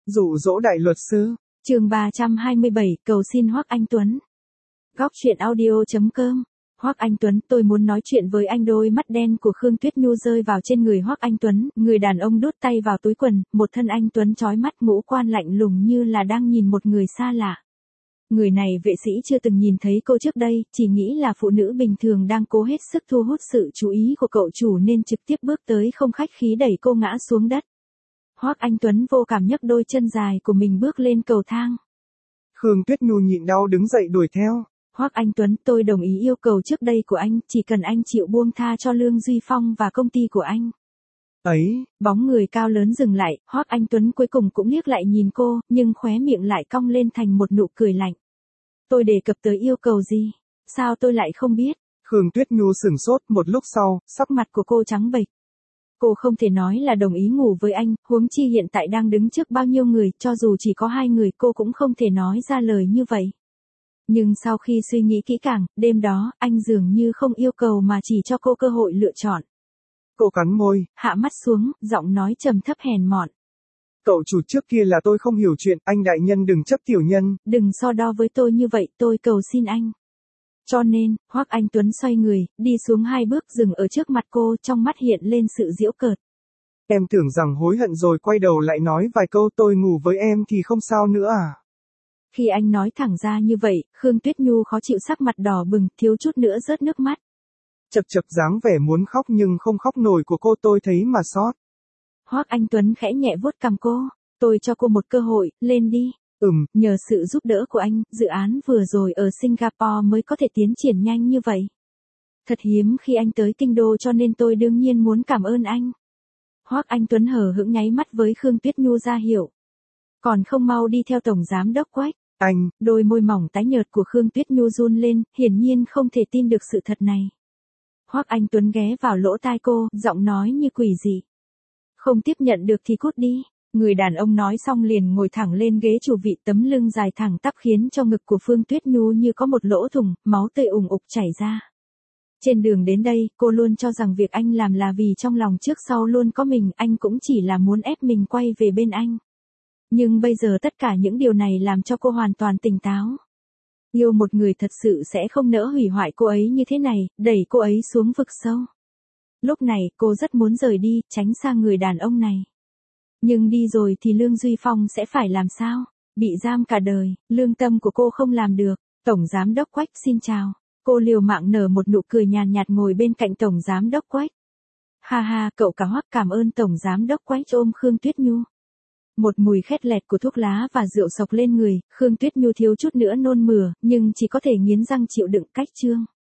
Dụ dỗ đại luật sư. Chương 327, cầu xin Hoắc Anh Tuấn. Góc truyện audio.com. Hoắc Anh Tuấn, tôi muốn nói chuyện với anh. Đôi mắt đen của Khương Tuyết Nhu rơi vào trên người Hoắc Anh Tuấn, người đàn ông đút tay vào túi quần, một thân anh Tuấn chói mắt, ngũ quan lạnh lùng như là đang nhìn một người xa lạ. Người này vệ sĩ chưa từng nhìn thấy cô trước đây, chỉ nghĩ là phụ nữ bình thường đang cố hết sức thu hút sự chú ý của cậu chủ nên trực tiếp bước tới không khách khí đẩy cô ngã xuống đất. Hoắc Anh Tuấn vô cảm nhấc đôi chân dài của mình bước lên cầu thang. Khương Tuyết Nhu nhịn đau đứng dậy đuổi theo. Hoắc Anh Tuấn, tôi đồng ý yêu cầu trước đây của anh, chỉ cần anh chịu buông tha cho Lương Duy Phong và công ty của anh. Ấy, Bóng người cao lớn dừng lại, Hoắc Anh Tuấn cuối cùng cũng liếc lại nhìn cô, nhưng khóe miệng lại cong lên thành một nụ cười lạnh. Tôi đề cập tới yêu cầu gì? Sao tôi lại không biết? Khương Tuyết Nhu sửng sốt, một lúc sau, sắc mặt của cô trắng bệch. Cô không thể nói là đồng ý ngủ với anh, huống chi hiện tại đang đứng trước bao nhiêu người, cho dù chỉ có 2 người cô cũng không thể nói ra lời như vậy. Nhưng sau khi suy nghĩ kỹ càng, đêm đó, anh dường như không yêu cầu mà chỉ cho cô cơ hội lựa chọn. Cô cắn môi, hạ mắt xuống, giọng nói trầm thấp hèn mọn. Cậu chủ trước kia là tôi không hiểu chuyện, anh đại nhân đừng chấp tiểu nhân. Đừng so đo với tôi như vậy, tôi cầu xin anh. Cho nên, Hoắc Anh Tuấn xoay người, đi xuống 2 bước dừng ở trước mặt cô, trong mắt hiện lên sự giễu cợt. Em tưởng rằng hối hận rồi quay đầu lại nói vài câu tôi ngủ với em thì không sao nữa à? Khi anh nói thẳng ra như vậy, Khương Tuyết Nhu khó chịu, sắc mặt đỏ bừng, thiếu chút nữa rớt nước mắt. Chật chật dáng vẻ muốn khóc nhưng không khóc nổi của cô tôi thấy mà xót. Hoắc Anh Tuấn khẽ nhẹ vuốt cằm cô, tôi cho cô một cơ hội, lên đi. Nhờ sự giúp đỡ của anh, dự án vừa rồi ở Singapore mới có thể tiến triển nhanh như vậy. Thật hiếm khi anh tới kinh đô cho nên tôi đương nhiên muốn cảm ơn anh. Hoắc Anh Tuấn hờ hững nháy mắt với Khương Tuyết Nhu ra hiệu. Còn không mau đi theo tổng giám đốc Quách. Anh, đôi môi mỏng tái nhợt của Khương Tuyết Nhu run lên, hiển nhiên không thể tin được sự thật này. Hoắc Anh Tuấn ghé vào lỗ tai cô, giọng nói như quỷ dị. Không tiếp nhận được thì cút đi. Người đàn ông nói xong liền ngồi thẳng lên ghế chủ vị, tấm lưng dài thẳng tắp khiến cho ngực của Phương Tuyết Nhu như có một lỗ thủng, máu tươi ùn ục chảy ra. Trên đường đến đây, cô luôn cho rằng việc anh làm là vì trong lòng trước sau luôn có mình, anh cũng chỉ là muốn ép mình quay về bên anh. Nhưng bây giờ tất cả những điều này làm cho cô hoàn toàn tỉnh táo. Yêu một người thật sự sẽ không nỡ hủy hoại cô ấy như thế này, đẩy cô ấy xuống vực sâu. Lúc này, cô rất muốn rời đi, tránh xa người đàn ông này. Nhưng đi rồi thì Lương Duy Phong sẽ phải làm sao? Bị giam cả đời, lương tâm của cô không làm được. Tổng giám đốc Quách xin chào. Cô liều mạng nở một nụ cười nhàn nhạt ngồi bên cạnh tổng giám đốc Quách. Ha ha, cậu cả Hoắc, cảm ơn tổng giám đốc Quách ôm Khương Tuyết Nhu. Một mùi khét lẹt của thuốc lá và rượu sộc lên người, Khương Tuyết Nhu thiếu chút nữa nôn mửa, nhưng chỉ có thể nghiến răng chịu đựng. Cách chương